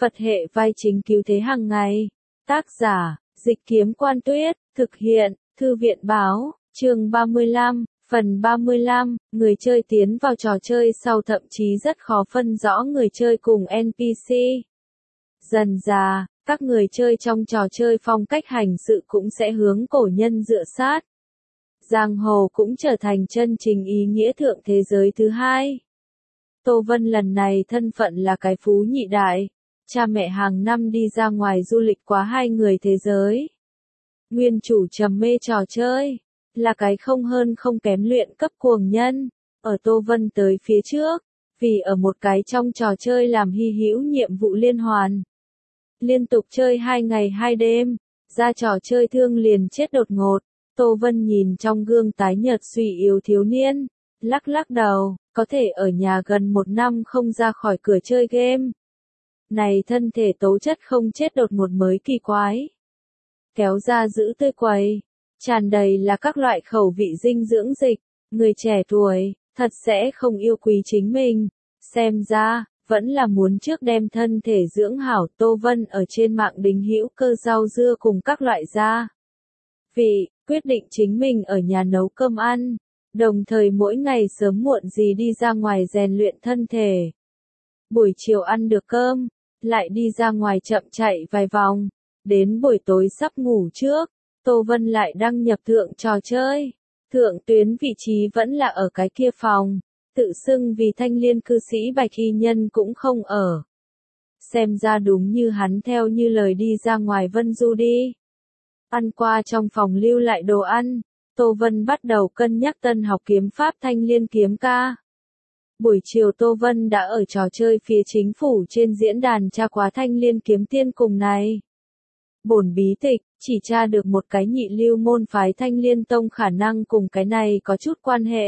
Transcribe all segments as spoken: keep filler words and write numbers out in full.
Phật hệ vai chính cứu thế hàng ngày. Tác giả, Dịch Kiếm Quan Tuyết, thực hiện, Thư viện Báo, chương ba mươi lăm, phần ba mươi lăm, người chơi tiến vào trò chơi sau thậm chí rất khó phân rõ người chơi cùng en pê xê. Dần dà, các người chơi trong trò chơi phong cách hành sự cũng sẽ hướng cổ nhân dựa sát. Giang hồ cũng trở thành chân chính ý nghĩa thượng thế giới thứ hai. Tô Vân lần này thân phận là cái phú nhị đại. Cha mẹ hàng năm đi ra ngoài du lịch quá hai người thế giới. Nguyên chủ trầm mê trò chơi, là cái không hơn không kém luyện cấp cuồng nhân. Ở Tô Vân tới phía trước, vì ở một cái trong trò chơi làm hy hữu nhiệm vụ liên hoàn. Liên tục chơi hai ngày hai đêm, ra trò chơi thương liền chết đột ngột. Tô Vân nhìn trong gương tái nhợt suy yếu thiếu niên, lắc lắc đầu, có thể ở nhà gần một năm không ra khỏi cửa chơi game. Này thân thể tố chất không chết đột ngột mới kỳ quái. Kéo ra giữ tươi quầy, tràn đầy là các loại khẩu vị dinh dưỡng dịch, người trẻ tuổi, thật sẽ không yêu quý chính mình. Xem ra, vẫn là muốn trước đem thân thể dưỡng hảo. Tô Vân ở trên mạng đính hữu cơ rau dưa cùng các loại gia vị, quyết định chính mình ở nhà nấu cơm ăn, đồng thời mỗi ngày sớm muộn gì đi ra ngoài rèn luyện thân thể. Buổi chiều ăn được cơm, lại đi ra ngoài chậm chạy vài vòng, đến buổi tối sắp ngủ trước, Tô Vân lại đăng nhập thượng trò chơi. Thượng tuyến vị trí vẫn là ở cái kia phòng, tự xưng vì thanh liên cư sĩ bạch y nhân cũng không ở. Xem ra đúng như hắn theo như lời đi ra ngoài Vân Du đi. Ăn qua trong phòng lưu lại đồ ăn, Tô Vân bắt đầu cân nhắc tân học kiếm pháp thanh liên kiếm ca. Buổi chiều Tô Vân đã ở trò chơi phía chính phủ trên diễn đàn tra quá thanh liên kiếm tiên cùng này. Bổn bí tịch, chỉ tra được một cái nhị lưu môn phái thanh liên tông khả năng cùng cái này có chút quan hệ.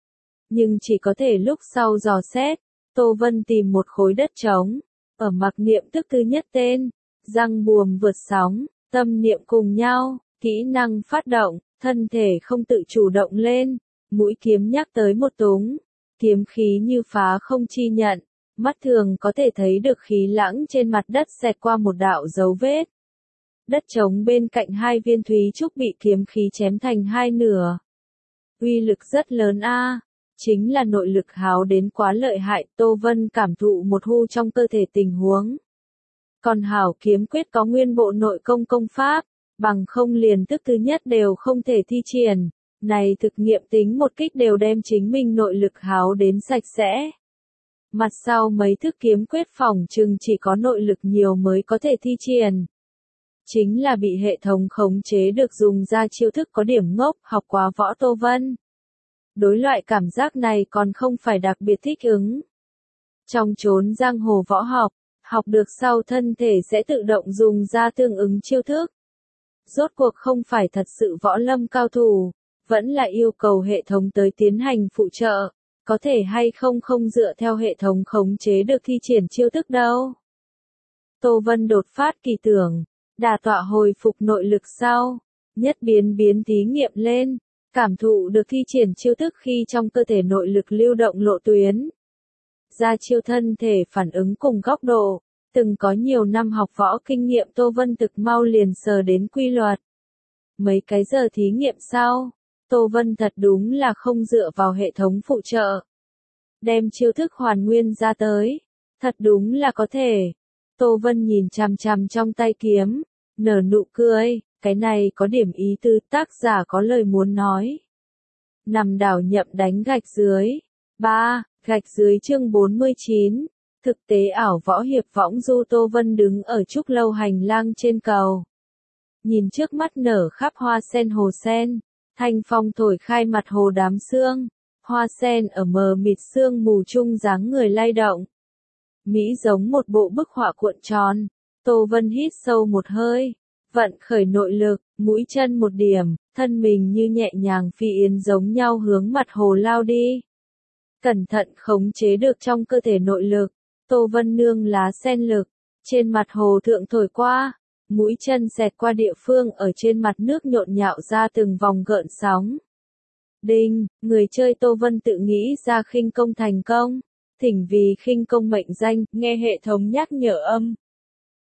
Nhưng chỉ có thể lúc sau dò xét, Tô Vân tìm một khối đất trống, ở mặc niệm tức thứ nhất tên, răng buồm vượt sóng, tâm niệm cùng nhau, kỹ năng phát động, thân thể không tự chủ động lên, mũi kiếm nhắc tới một túng. Kiếm khí như phá không chi nhận, mắt thường có thể thấy được khí lãng trên mặt đất xẹt qua một đạo dấu vết. Đất trống bên cạnh hai viên thúy trúc bị kiếm khí chém thành hai nửa. Uy lực rất lớn a, chính là nội lực háo đến quá lợi hại. Tô Vân cảm thụ một hu trong cơ thể tình huống. Còn hảo kiếm quyết có nguyên bộ nội công công pháp, bằng không liền tức thứ nhất đều không thể thi triển. Này thực nghiệm tính một kích đều đem chính mình nội lực háo đến sạch sẽ. Mặt sau mấy thức kiếm quyết phỏng chừng chỉ có nội lực nhiều mới có thể thi triển. Chính là bị hệ thống khống chế được dùng ra chiêu thức có điểm ngốc, học quá võ Tô Vân. Đối loại cảm giác này còn không phải đặc biệt thích ứng. Trong chốn giang hồ võ học, học được sau thân thể sẽ tự động dùng ra tương ứng chiêu thức. Rốt cuộc không phải thật sự võ lâm cao thủ. Vẫn là yêu cầu hệ thống tới tiến hành phụ trợ, có thể hay không không dựa theo hệ thống khống chế được thi triển chiêu thức đâu. Tô Vân đột phát kỳ tưởng, đả tọa hồi phục nội lực sau, nhất biến biến thí nghiệm lên, cảm thụ được thi triển chiêu thức khi trong cơ thể nội lực lưu động lộ tuyến. Ra chiêu thân thể phản ứng cùng góc độ, từng có nhiều năm học võ kinh nghiệm Tô Vân thực mau liền sờ đến quy luật. Mấy cái giờ thí nghiệm sau, Tô Vân thật đúng là không dựa vào hệ thống phụ trợ. Đem chiêu thức hoàn nguyên ra tới. Thật đúng là có thể. Tô Vân nhìn chằm chằm trong tay kiếm. Nở nụ cười. Cái này có điểm ý tứ, tác giả có lời muốn nói. Nằm đảo nhậm đánh gạch dưới. ba. Gạch dưới chương bốn mươi chín. Thực tế ảo võ hiệp võng du. Tô Vân đứng ở trúc lâu hành lang trên cầu. Nhìn trước mắt nở khắp hoa sen hồ sen. Thanh phong thổi khai mặt hồ đám sương, hoa sen ở mờ mịt sương mù chung dáng người lay động. Mỹ giống một bộ bức họa cuộn tròn. Tô Vân hít sâu một hơi, vận khởi nội lực, mũi chân một điểm, thân mình như nhẹ nhàng phi yến giống nhau hướng mặt hồ lao đi. Cẩn thận khống chế được trong cơ thể nội lực, Tô Vân nương lá sen lực, trên mặt hồ thượng thổi qua. Mũi chân xẹt qua địa phương ở trên mặt nước nhộn nhạo ra từng vòng gợn sóng. Đinh, người chơi Tô Vân tự nghĩ ra khinh công thành công. Thỉnh vì khinh công mệnh danh, nghe hệ thống nhắc nhở âm.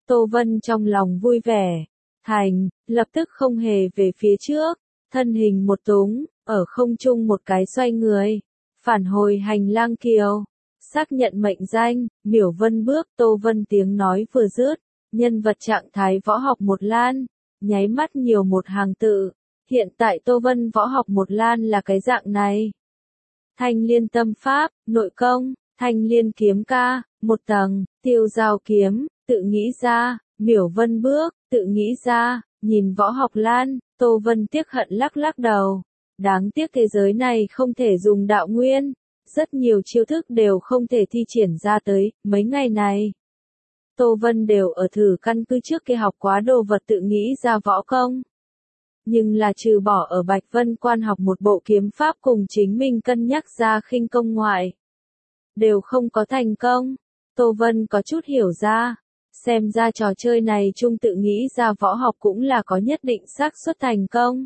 Tô Vân trong lòng vui vẻ. Thành, lập tức không hề về phía trước, thân hình một túng, ở không trung một cái xoay người, phản hồi hành lang kiều, xác nhận mệnh danh, miểu vân bước. Tô Vân tiếng nói vừa dứt, nhân vật trạng thái võ học một lan, nháy mắt nhiều một hàng tự. Hiện tại Tô Vân võ học một lan là cái dạng này. Thanh liên tâm pháp, nội công, thanh liên kiếm ca, một tầng, tiêu giao kiếm, tự nghĩ ra, miểu vân bước, tự nghĩ ra, nhìn võ học lan, Tô Vân tiếc hận lắc lắc đầu. Đáng tiếc thế giới này không thể dùng đạo nguyên, rất nhiều chiêu thức đều không thể thi triển ra tới, mấy ngày này. Tô Vân đều ở thử căn cứ trước kia học quá đồ vật tự nghĩ ra võ công. Nhưng là trừ bỏ ở Bạch Vân Quan học một bộ kiếm pháp cùng chính mình cân nhắc ra khinh công ngoại, đều không có thành công. Tô Vân có chút hiểu ra, xem ra trò chơi này chung tự nghĩ ra võ học cũng là có nhất định xác suất thành công.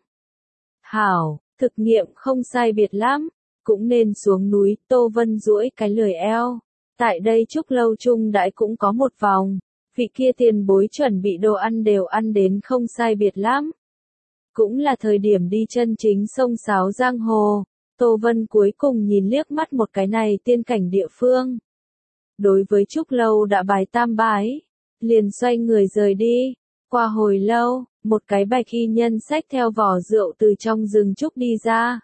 Hảo, thực nghiệm không sai biệt lắm, cũng nên xuống núi. Tô Vân duỗi cái lười eo, tại đây trúc lâu chung đãi cũng có một vòng, vị kia tiền bối chuẩn bị đồ ăn đều ăn đến không sai biệt lắm. Cũng là thời điểm đi chân chính sông sáo giang hồ. Tô Vân cuối cùng nhìn liếc mắt một cái này tiên cảnh địa phương. Đối với trúc lâu đã bài tam bái, liền xoay người rời đi. Qua hồi lâu, một cái bạch y nhân xách theo vỏ rượu từ trong rừng trúc đi ra.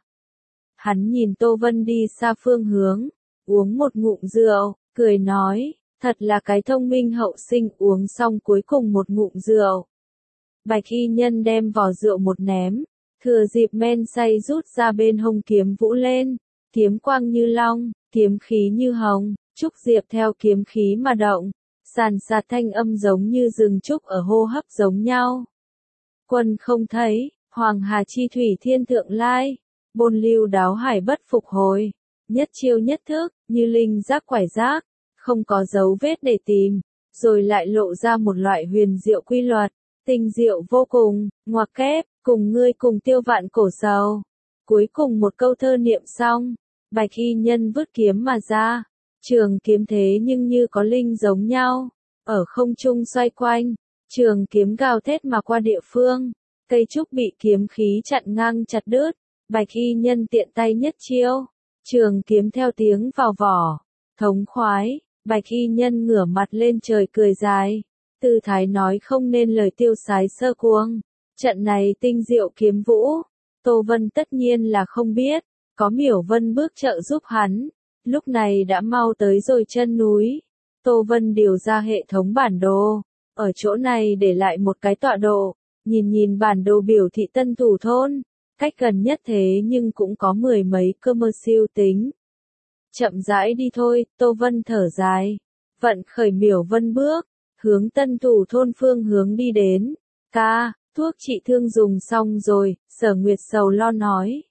Hắn nhìn Tô Vân đi xa phương hướng, uống một ngụm rượu, cười nói, thật là cái thông minh hậu sinh. Uống xong cuối cùng một ngụm rượu, bạch y nhân đem vỏ rượu một ném, thừa dịp men say rút ra bên hông kiếm vũ lên, kiếm quang như long, kiếm khí như hồng, trúc diệp theo kiếm khí mà động, sàn sạt thanh âm giống như rừng trúc ở hô hấp giống nhau. Quân không thấy, hoàng hà chi thủy thiên thượng lai, bôn lưu đáo hải bất phục hồi, nhất chiêu nhất thức, như linh giác quải giác, không có dấu vết để tìm, rồi lại lộ ra một loại huyền diệu quy luật, tinh diệu vô cùng, ngoặc kép, cùng ngươi cùng tiêu vạn cổ sầu. Cuối cùng một câu thơ niệm xong, bạch y nhân vứt kiếm mà ra, trường kiếm thế nhưng như có linh giống nhau, ở không trung xoay quanh, trường kiếm gào thét mà qua địa phương, cây trúc bị kiếm khí chặn ngang chặt đứt, bạch y nhân tiện tay nhất chiêu, trường kiếm theo tiếng vào vỏ, thống khoái, bạch y nhân ngửa mặt lên trời cười dài, tư thái nói không nên lời tiêu sái sơ cuồng. Trận này tinh diệu kiếm vũ, Tô Vân tất nhiên là không biết, có miểu vân bước trợ giúp hắn, lúc này đã mau tới rồi chân núi. Tô Vân điều ra hệ thống bản đồ, ở chỗ này để lại một cái tọa độ, nhìn nhìn bản đồ biểu thị Tân Thủ thôn, cách gần nhất thế nhưng cũng có mười mấy cơ mơ siêu tính. Chậm rãi đi thôi, Tô Vân thở dài, vận khởi miểu vân bước, hướng Tân Thủ thôn phương hướng đi đến. Ca, thuốc trị thương dùng xong rồi, Sở Nguyệt sầu lo nói.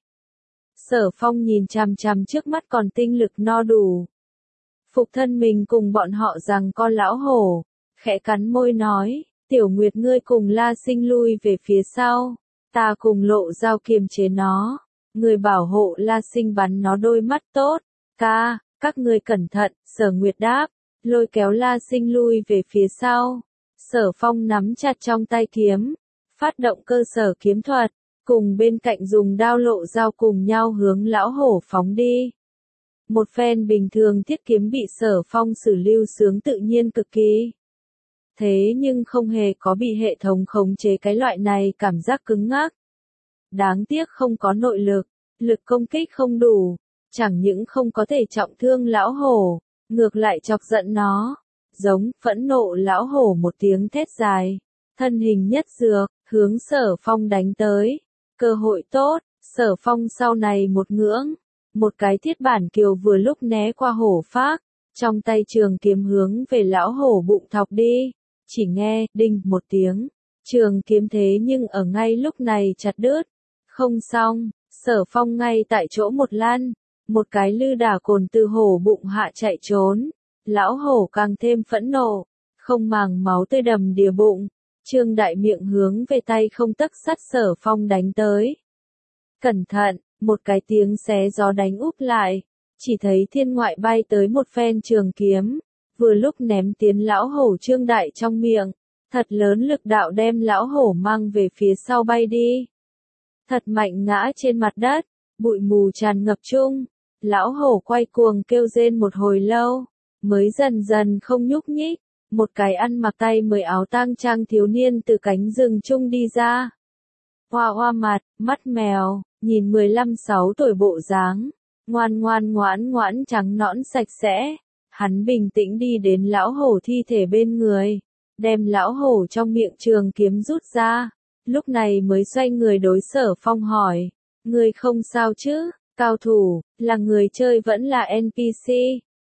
Sở Phong nhìn chằm chằm trước mắt còn tinh lực no đủ. Phục thân mình cùng bọn họ rằng con lão hổ, khẽ cắn môi nói, Tiểu Nguyệt ngươi cùng La Sinh lui về phía sau, ta cùng Lộ Giao kiềm chế nó, người bảo hộ La Sinh bắn nó đôi mắt tốt. Ca, các ngươi cẩn thận, Sở Nguyệt đáp, lôi kéo La Sinh lui về phía sau. Sở Phong nắm chặt trong tay kiếm, phát động cơ sở kiếm thuật, cùng bên cạnh dùng đao Lộ Giao cùng nhau hướng lão hổ phóng đi. Một phen bình thường thiết kiếm bị Sở Phong xử lưu sướng tự nhiên cực kỳ. Thế nhưng không hề có bị hệ thống khống chế cái loại này cảm giác cứng ngắc. Đáng tiếc không có nội lực, lực công kích không đủ, chẳng những không có thể trọng thương lão hổ, ngược lại chọc giận nó. Giống, phẫn nộ lão hổ một tiếng thét dài, thân hình nhất dược, hướng Sở Phong đánh tới. Cơ hội tốt, Sở Phong sau này một ngưỡng, một cái thiết bản kiều vừa lúc né qua hổ phác, trong tay trường kiếm hướng về lão hổ bụng thọc đi. Chỉ nghe, đinh một tiếng, trường kiếm thế nhưng ở ngay lúc này chặt đứt. Không xong, Sở Phong ngay tại chỗ một lăn, một cái lư đả cồn từ hổ bụng hạ chạy trốn. Lão hổ càng thêm phẫn nộ, không màng máu tươi đầm đìa bụng, trương đại miệng hướng về tay không tấc sắt Sở Phong đánh tới. Cẩn thận, một cái tiếng xé gió đánh úp lại, chỉ thấy thiên ngoại bay tới một phen trường kiếm, vừa lúc ném tiến lão hổ trương đại trong miệng, Thật lớn lực đạo đem lão hổ mang về phía sau bay đi. Thật mạnh ngã trên mặt đất, bụi mù tràn ngập chung. Lão hổ quay cuồng kêu rên một hồi lâu, mới dần dần không nhúc nhích. Một cái ăn mặc tay mới áo tang trang thiếu niên từ cánh rừng chung đi ra. Hoa hoa mặt, mắt mèo, nhìn mười lăm sáu tuổi bộ dáng, ngoan ngoan ngoãn ngoãn trắng nõn sạch sẽ. Hắn bình tĩnh đi đến lão hổ thi thể bên người, đem lão hổ trong miệng trường kiếm rút ra, lúc này mới xoay người đối Sở Phong hỏi, người không sao chứ, cao thủ, là người chơi vẫn là en pê xê.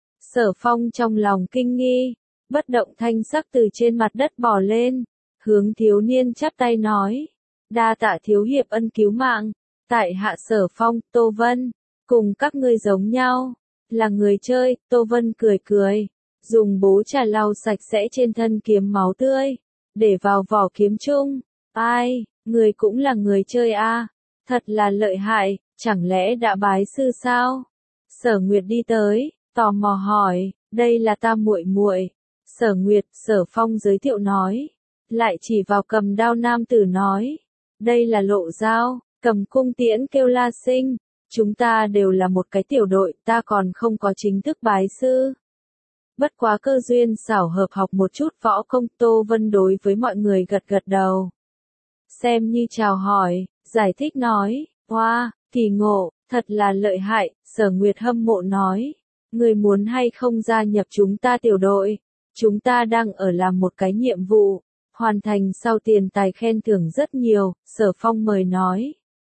Sở Phong trong lòng kinh nghi, bất động thanh sắc từ trên mặt đất bò lên, hướng thiếu niên chắp tay nói, đa tạ thiếu hiệp ân cứu mạng, tại hạ Sở Phong, Tô Vân, cùng các ngươi giống nhau, là người chơi. Tô Vân cười cười, dùng bố trà lau sạch sẽ trên thân kiếm máu tươi, để vào vỏ kiếm chung. Ai, người cũng là người chơi a, thật là lợi hại, chẳng lẽ đã bái sư sao? Sở Nguyệt đi tới, tò mò hỏi, đây là ta muội muội. Sở Nguyệt, Sở Phong giới thiệu nói, lại chỉ vào cầm đao nam tử nói, đây là Lộ Dao, cầm cung tiễn kêu La Sinh, chúng ta đều là một cái tiểu đội, ta còn không có chính thức bái sư. Bất quá cơ duyên xảo hợp học một chút võ công. Tô Vân đối với mọi người gật gật đầu, xem như chào hỏi, giải thích nói, hoa, kỳ ngộ, thật là lợi hại. Sở Nguyệt hâm mộ nói, người muốn hay không gia nhập chúng ta tiểu đội, chúng ta đang ở làm một cái nhiệm vụ, hoàn thành sau tiền tài khen thưởng rất nhiều. Sở Phong mời nói.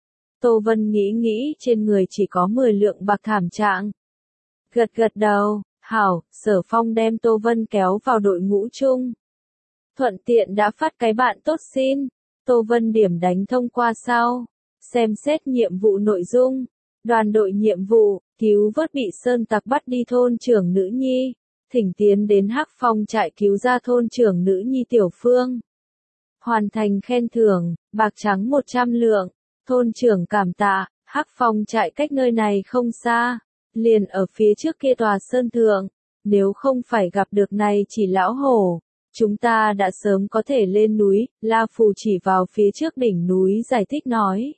Tô Vân nghĩ nghĩ trên người chỉ có mười lượng bạc thảm trạng, gật gật đầu, hảo. Sở Phong đem Tô Vân kéo vào đội ngũ chung, thuận tiện đã phát cái bạn tốt xin. Tô Vân điểm đánh thông qua sau, xem xét nhiệm vụ nội dung, đoàn đội nhiệm vụ, cứu vớt bị sơn tặc bắt đi thôn trưởng nữ nhi, thỉnh tiến đến Hắc Phong trại cứu ra thôn trưởng nữ nhi Tiểu Phương. Hoàn thành khen thưởng, bạc trắng một trăm lượng, thôn trưởng cảm tạ. Hắc Phong trại cách nơi này không xa, liền ở phía trước kia tòa sơn thượng, nếu không phải gặp được này chỉ lão hổ, chúng ta đã sớm có thể lên núi. La Phù chỉ vào phía trước đỉnh núi giải thích nói.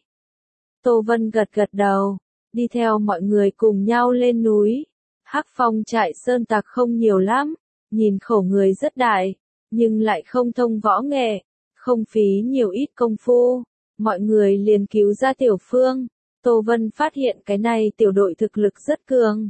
Tô Vân gật gật đầu, đi theo mọi người cùng nhau lên núi. Hắc Phong trại sơn tặc không nhiều lắm, nhìn khẩu người rất đại, nhưng lại không thông võ nghệ, không phí nhiều ít công phu, mọi người liền cứu ra Tiểu Phương. Tô Vân phát hiện cái này tiểu đội thực lực rất cường.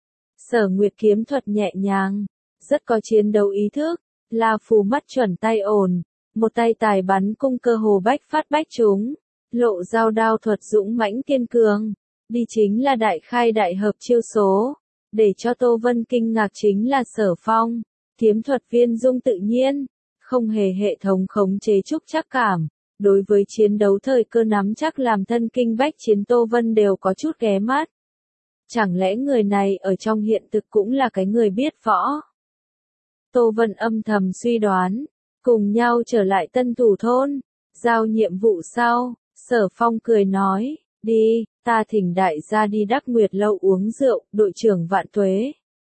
Sở Nguyệt kiếm thuật nhẹ nhàng, rất có chiến đấu ý thức. La Phù mắt chuẩn tay ổn, một tay tài bắn cung cơ hồ bách phát bách trúng. Lộ Dao đao thuật dũng mãnh kiên cường, đi chính là đại khai đại hợp chiêu số. Để cho Tô Vân kinh ngạc chính là Sở Phong, kiếm thuật viên dung tự nhiên, không hề hệ thống khống chế trúc chắc cảm. Đối với chiến đấu thời cơ nắm chắc làm thân kinh bách chiến Tô Vân đều có chút ghé mắt. Chẳng lẽ người này ở trong hiện thực cũng là cái người biết võ? Tô Vân âm thầm suy đoán, cùng nhau trở lại Tân Thủ thôn, giao nhiệm vụ sau. Sở Phong cười nói, đi, ta thỉnh đại gia đi Đắc Nguyệt lâu uống rượu. Đội trưởng vạn tuế.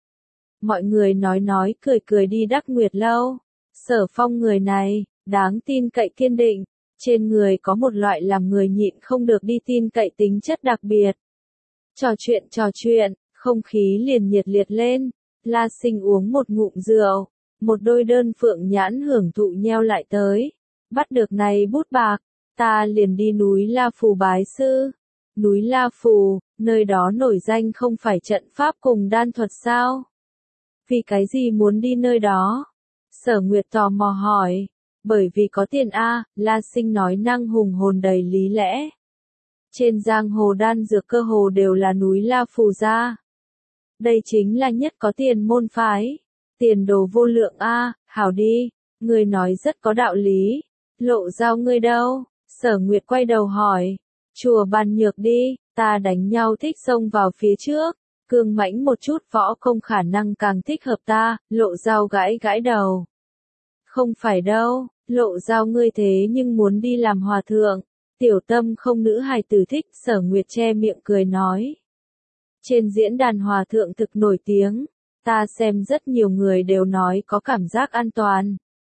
Mọi người nói nói cười cười đi Đắc Nguyệt lâu. Sở Phong người này, đáng tin cậy kiên định, trên người có một loại làm người nhịn không được đi tin cậy tính chất đặc biệt. Trò chuyện trò chuyện, không khí liền nhiệt liệt lên. La Sinh uống một ngụm rượu, một đôi đơn phượng nhãn hưởng thụ nheo lại tới. Bắt được này bút bạc, ta liền đi núi La Phù bái sư. Núi La Phù, nơi đó nổi danh không phải trận pháp cùng đan thuật sao? Vì cái gì muốn đi nơi đó? Sở Nguyệt tò mò hỏi. Bởi vì có tiền a. La Sinh nói năng hùng hồn đầy lý lẽ. Trên giang hồ đan dược cơ hồ đều là núi La Phù ra. Đây chính là nhất có tiền môn phái. Tiền đồ vô lượng a. Hảo đi, người nói rất có đạo lý. Lộ Dao ngươi đâu? Sở Nguyệt quay đầu hỏi. Chùa Bàn Nhược đi, ta đánh nhau thích xông vào phía trước, cương mãnh một chút võ công khả năng càng thích hợp ta. Lộ Dao gãi gãi đầu. Không phải đâu, Lộ Dao ngươi thế nhưng muốn đi làm hòa thượng, tiểu tâm không nữ hài tử thích. Sở Nguyệt che miệng cười nói. Trên diễn đàn hòa thượng thực nổi tiếng, ta xem rất nhiều người đều nói có cảm giác an toàn.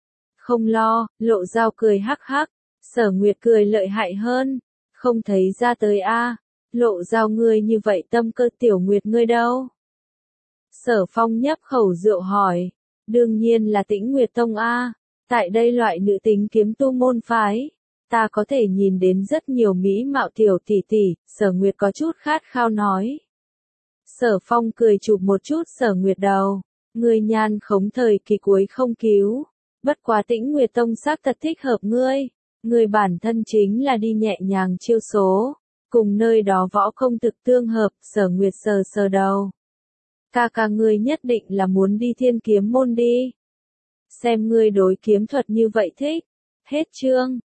Không lo, Lộ Giao cười hắc hắc, Sở Nguyệt cười lợi hại hơn, không thấy ra tới a. Lộ Giao ngươi như vậy tâm cơ Tiểu Nguyệt ngươi đâu? Sở Phong nhấp khẩu rượu hỏi, đương nhiên là Tĩnh Nguyệt Tông a, tại đây loại nữ tính kiếm tu môn phái, ta có thể nhìn đến rất nhiều mỹ mạo tiểu tỷ tỷ, Sở Nguyệt có chút khát khao nói. Sở Phong cười chụp một chút Sở Nguyệt đầu, ngươi nhan khống thời kỳ cuối không cứu, bất quá Tĩnh Nguyệt Tông xác thật thích hợp ngươi, ngươi bản thân chính là đi nhẹ nhàng chiêu số, cùng nơi đó võ không thực tương hợp, Sở Nguyệt sờ sờ đầu. Ca ca ngươi nhất định là muốn đi Thiên Kiếm môn đi. Xem ngươi đối kiếm thuật như vậy thích. Hết chương.